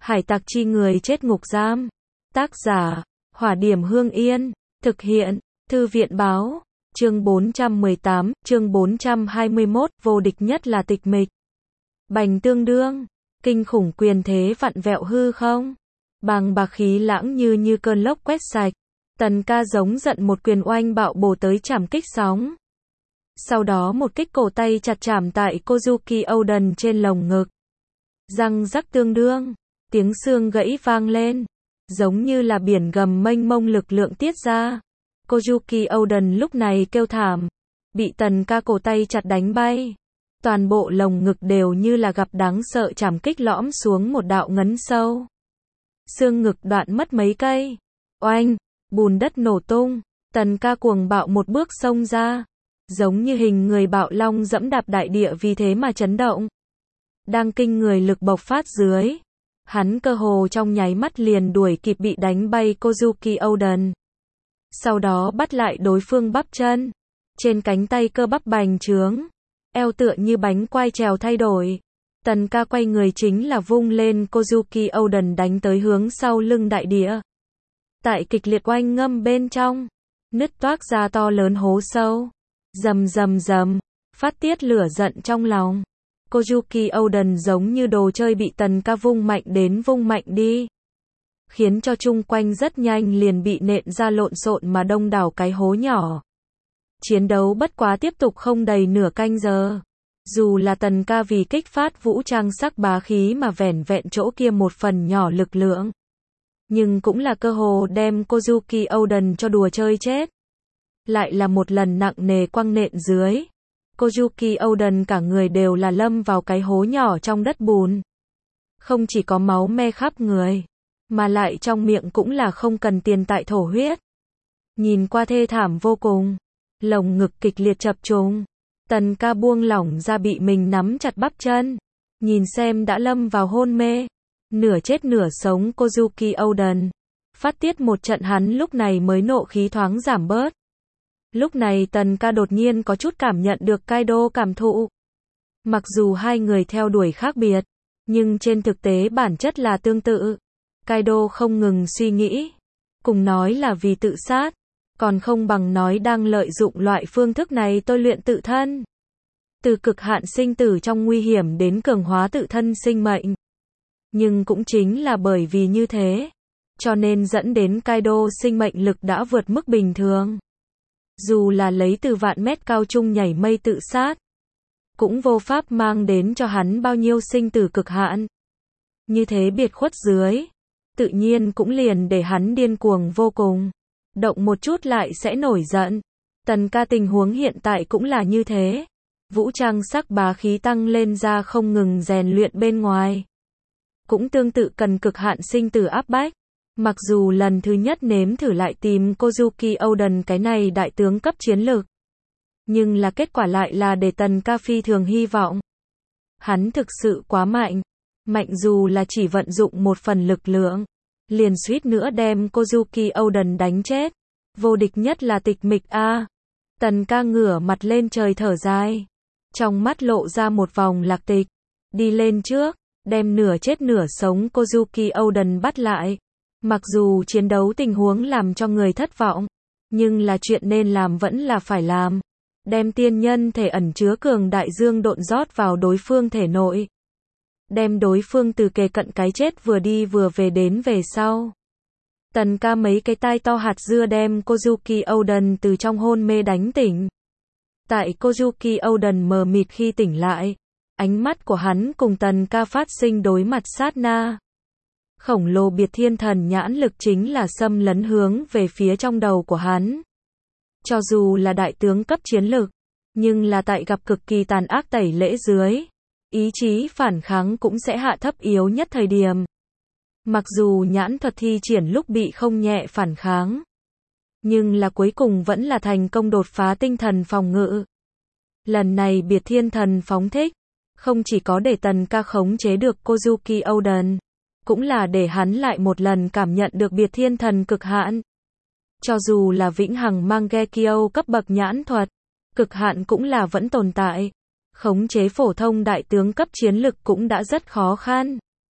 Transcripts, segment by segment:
Hải tặc chi người chết ngục giam. Tác giả, Hỏa Điểm Hương Yên. Thực hiện, Thư viện báo. Chương 418, chương 421, vô địch nhất là tịch mịch. Bành tương đương, kinh khủng quyền thế vặn vẹo hư không. Bàng bạc khí lãng như cơn lốc quét sạch. Tần ca giống giận một quyền oanh bạo bổ tới chảm kích sóng. Sau đó một kích cổ tay chặt chảm tại Kozuki Oden trên lồng ngực. Răng rắc tương đương, tiếng xương gãy vang lên, giống như là biển gầm mênh mông lực lượng tiết ra. Kozuki Oden lúc này kêu thảm, bị tần ca cổ tay chặt đánh bay. Toàn bộ lồng ngực đều như là gặp đáng sợ chảm kích lõm xuống một đạo ngấn sâu. Xương ngực đoạn mất mấy cây. Oanh, bùn đất nổ tung, tần ca cuồng bạo một bước xông ra. Giống như hình người bạo long dẫm đạp đại địa vì thế mà chấn động. Đang kinh người lực bộc phát dưới. Hắn cơ hồ trong nháy mắt liền đuổi kịp bị đánh bay Kozuki Oden. Sau đó bắt lại đối phương bắp chân. Trên cánh tay cơ bắp bành trướng. Eo tựa như bánh quai trèo thay đổi. Tần ca quay người chính là vung lên Kozuki Oden đánh tới hướng sau lưng đại địa. Tại kịch liệt oanh ngâm bên trong. Nứt toác ra to lớn hố sâu. Rầm rầm rầm, phát tiết lửa giận trong lòng. Kozuki Oden giống như đồ chơi bị tần ca vung mạnh đến vung mạnh đi. Khiến cho chung quanh rất nhanh liền bị nện ra lộn xộn mà đông đảo cái hố nhỏ. Chiến đấu bất quá tiếp tục không đầy nửa canh giờ. Dù là tần ca vì kích phát vũ trang sắc bá khí mà vẻn vẹn chỗ kia một phần nhỏ lực lượng. Nhưng cũng là cơ hồ đem Kozuki Oden cho đùa chơi chết. Lại là một lần nặng nề quăng nện dưới. Kozuki Oden cả người đều là lâm vào cái hố nhỏ trong đất bùn. Không chỉ có máu me khắp người, mà lại trong miệng cũng là không cần tiền tại thổ huyết. Nhìn qua thê thảm vô cùng. Lồng ngực kịch liệt chập trùng. Tần ca buông lỏng ra bị mình nắm chặt bắp chân. Nhìn xem đã lâm vào hôn mê. Nửa chết nửa sống Kozuki Oden. Phát tiết một trận hắn lúc này mới nộ khí thoáng giảm bớt. Lúc này tần ca đột nhiên có chút cảm nhận được Kaido cảm thụ. Mặc dù hai người theo đuổi khác biệt, nhưng trên thực tế bản chất là tương tự. Kaido không ngừng suy nghĩ. Cùng nói là vì tự sát, còn không bằng nói đang lợi dụng loại phương thức này tôi luyện tự thân. Từ cực hạn sinh tử trong nguy hiểm đến cường hóa tự thân sinh mệnh. Nhưng cũng chính là bởi vì như thế, cho nên dẫn đến Kaido sinh mệnh lực đã vượt mức bình thường. Dù là lấy từ vạn mét cao trung nhảy mây tự sát, cũng vô pháp mang đến cho hắn bao nhiêu sinh tử cực hạn. Như thế biệt khuất dưới, tự nhiên cũng liền để hắn điên cuồng vô cùng. Động một chút lại sẽ nổi giận. Tần ca tình huống hiện tại cũng là như thế. Vũ trang sắc bá khí tăng lên ra không ngừng rèn luyện bên ngoài. Cũng tương tự cần cực hạn sinh tử áp bách. Mặc dù lần thứ nhất nếm thử lại tìm Kozuki Oden cái này đại tướng cấp chiến lược. Nhưng là kết quả lại là để tần ca phi thường hy vọng. Hắn thực sự quá mạnh. Mạnh dù là chỉ vận dụng một phần lực lượng. Liền suýt nữa đem Kozuki Oden đánh chết. Vô địch nhất là tịch mịch a. Tần ca ngửa mặt lên trời thở dài. Trong mắt lộ ra một vòng lạc tịch. Đi lên trước, đem nửa chết nửa sống Kozuki Oden bắt lại. Mặc dù chiến đấu tình huống làm cho người thất vọng, nhưng là chuyện nên làm vẫn là phải làm. Đem tiên nhân thể ẩn chứa cường đại dương độn rót vào đối phương thể nội. Đem đối phương từ kề cận cái chết vừa đi vừa về đến về sau. Tần ca mấy cái tai to hạt dưa đem Kozuki Oden từ trong hôn mê đánh tỉnh. Tại Kozuki Oden mờ mịt khi tỉnh lại, ánh mắt của hắn cùng tần ca phát sinh đối mặt sát na. Khổng lồ biệt thiên thần nhãn lực chính là xâm lấn hướng về phía trong đầu của hắn. Cho dù là đại tướng cấp chiến lực, nhưng là tại gặp cực kỳ tàn ác tẩy lễ dưới, ý chí phản kháng cũng sẽ hạ thấp yếu nhất thời điểm. Mặc dù nhãn thuật thi triển lúc bị không nhẹ phản kháng, nhưng là cuối cùng vẫn là thành công đột phá tinh thần phòng ngự. Lần này biệt thiên thần phóng thích, không chỉ có để tần ca khống chế được Kozuki Oden, cũng là để hắn lại một lần cảm nhận được biệt thiên thần cực hạn. Cho dù là vĩnh hằng Mangekyo cấp bậc nhãn thuật, cực hạn cũng là vẫn tồn tại. Khống chế phổ thông đại tướng cấp chiến lực cũng đã rất khó khăn.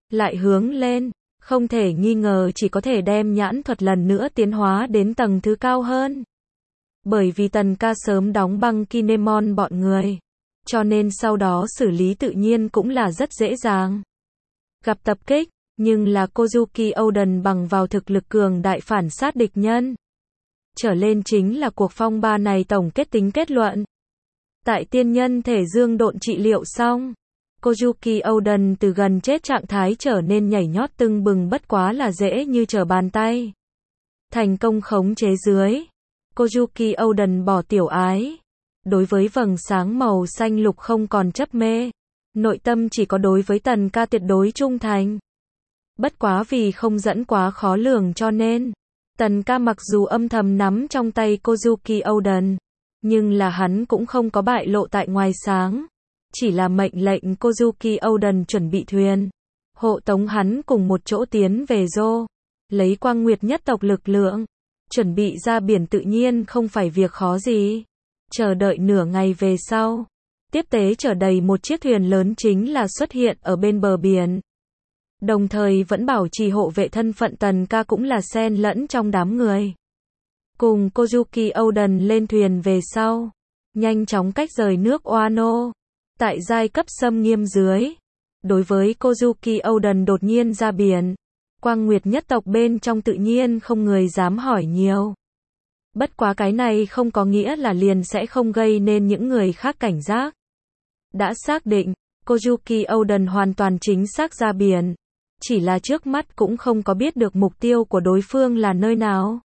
lại hướng lên, không thể nghi ngờ chỉ có thể đem nhãn thuật lần nữa tiến hóa đến tầng thứ cao hơn. Bởi vì Tần Ca sớm đóng băng Kinemon bọn người, cho nên sau đó xử lý tự nhiên cũng là rất dễ dàng. Gặp tập kích, nhưng là Kozuki Oden bằng vào thực lực cường đại phản sát địch nhân. Trở lên chính là cuộc phong ba này tổng kết tính kết luận. Tại tiên nhân thể dương độn trị liệu xong, Kozuki Oden từ gần chết trạng thái trở nên nhảy nhót tưng bừng bất quá là dễ như trở bàn tay. Thành công khống chế dưới, Kozuki Oden bỏ tiểu ái. Đối với vầng sáng màu xanh lục không còn chấp mê. Nội tâm chỉ có đối với Tần Ca tuyệt đối trung thành. Bất quá vì không dẫn quá khó lường cho nên, Tần Ca mặc dù âm thầm nắm trong tay Kozuki Oden, nhưng là hắn cũng không có bại lộ tại ngoài sáng. Chỉ là mệnh lệnh Kozuki Oden chuẩn bị thuyền, hộ tống hắn cùng một chỗ tiến về Zô, lấy Quang Nguyệt nhất tộc lực lượng, chuẩn bị ra biển tự nhiên không phải việc khó gì. Chờ đợi nửa ngày về sau, tiếp tế chở đầy một chiếc thuyền lớn chính là xuất hiện ở bên bờ biển. Đồng thời vẫn bảo trì hộ vệ thân phận Tần Ca cũng là xen lẫn trong đám người. Cùng Kozuki Oden lên thuyền về sau, nhanh chóng cách rời nước Wano. Tại giai cấp xâm nghiêm dưới, đối với Kozuki Oden đột nhiên ra biển, Quang Nguyệt nhất tộc bên trong tự nhiên không người dám hỏi nhiều. Bất quá cái này không có nghĩa là liền sẽ không gây nên những người khác cảnh giác. Đã xác định, Kozuki Oden hoàn toàn chính xác ra biển. Chỉ là trước mắt cũng không có biết được mục tiêu của đối phương là nơi nào.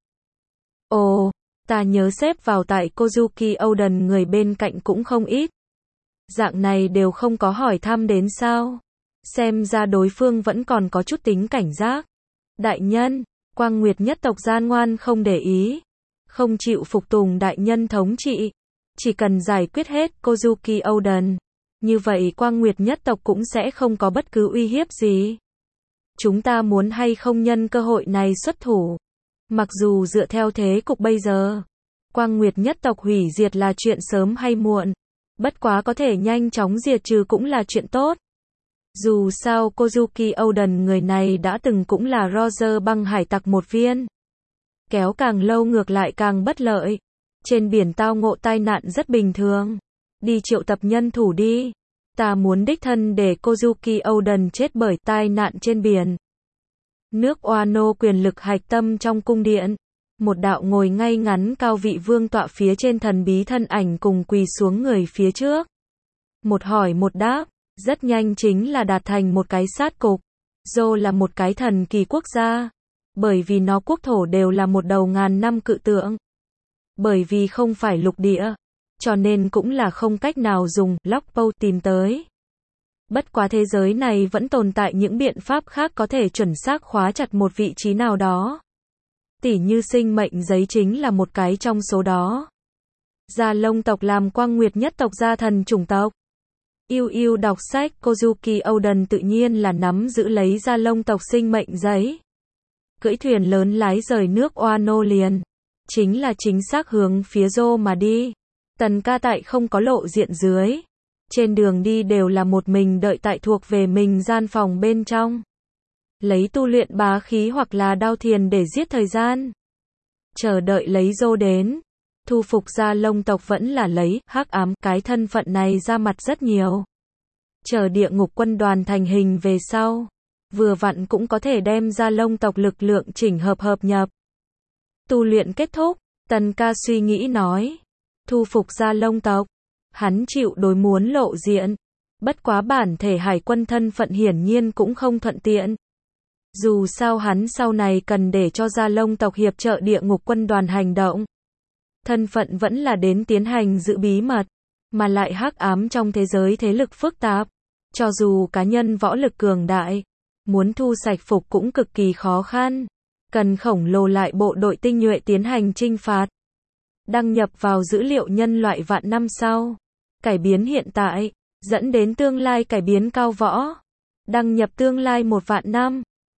Ồ, ta nhớ xếp vào tại Kozuki Oden người bên cạnh cũng không ít. Dạng này đều không có hỏi thăm đến sao. Xem ra đối phương vẫn còn có chút tính cảnh giác. Đại nhân, Quang Nguyệt nhất tộc gian ngoan không để ý. Không chịu phục tùng đại nhân thống trị. Chỉ cần giải quyết hết Kozuki Oden. Như vậy Quang Nguyệt nhất tộc cũng sẽ không có bất cứ uy hiếp gì. Chúng ta muốn hay không nhân cơ hội này xuất thủ. Mặc dù dựa theo thế cục bây giờ, Quang Nguyệt nhất tộc hủy diệt là chuyện sớm hay muộn. Bất quá có thể nhanh chóng diệt trừ cũng là chuyện tốt. Dù sao Kozuki Oden người này đã từng cũng là Roger băng hải tặc một viên. Kéo càng lâu ngược lại càng bất lợi. Trên biển tao ngộ tai nạn rất bình thường. Đi triệu tập nhân thủ đi. Ta muốn đích thân để Kozuki Oden chết bởi tai nạn trên biển. Nước Wano quyền lực hạch tâm trong cung điện. Một đạo ngồi ngay ngắn cao vị vương tọa phía trên thần bí thân ảnh cùng quỳ xuống người phía trước. Một hỏi một đáp, rất nhanh chính là đạt thành một cái sát cục. Zô là một cái thần kỳ quốc gia. Bởi vì nó quốc thổ đều là một đầu ngàn năm cự tượng. Bởi vì không phải lục địa, cho nên cũng là không cách nào dùng Lockpow tìm tới. Bất quá thế giới này vẫn tồn tại những biện pháp khác có thể chuẩn xác khóa chặt một vị trí nào đó. Tỉ như sinh mệnh giấy chính là một cái trong số đó. Gia Long tộc làm Quang Nguyệt nhất tộc gia thần chủng tộc. Yêu yêu đọc sách Kozuki Oden tự nhiên là nắm giữ lấy Gia Long tộc sinh mệnh giấy. Cưỡi thuyền lớn lái rời nước Wano liền. Chính là chính xác hướng phía Zô mà đi. Tần Ca tại không có lộ diện dưới. Trên đường đi đều là một mình đợi tại thuộc về mình gian phòng bên trong. Lấy tu luyện bá khí hoặc là đao thiền để giết thời gian. Chờ đợi lấy Zô đến. Thu phục Gia Long tộc vẫn là lấy hắc ám cái thân phận này ra mặt rất nhiều. Chờ địa ngục quân đoàn thành hình về sau. Vừa vặn cũng có thể đem Gia Long tộc lực lượng chỉnh hợp nhập. Tu luyện kết thúc, Tần Ca suy nghĩ nói. Thu phục Gia Long tộc. Hắn chịu đối muốn lộ diện. Bất quá bản thể hải quân thân phận hiển nhiên cũng không thuận tiện. Dù sao hắn sau này cần để cho Gia Long tộc hiệp trợ địa ngục quân đoàn hành động. Thân phận vẫn là đến tiến hành giữ bí mật. Mà lại hắc ám trong thế giới thế lực phức tạp. Cho dù cá nhân võ lực cường đại, muốn thu sạch phục cũng cực kỳ khó khăn. Cần khổng lồ lại bộ đội tinh nhuệ tiến hành chinh phạt. Đăng nhập vào dữ liệu nhân loại vạn năm sau. Cải biến hiện tại, dẫn đến tương lai cải biến cao võ. Đăng nhập tương lai 1 vạn năm.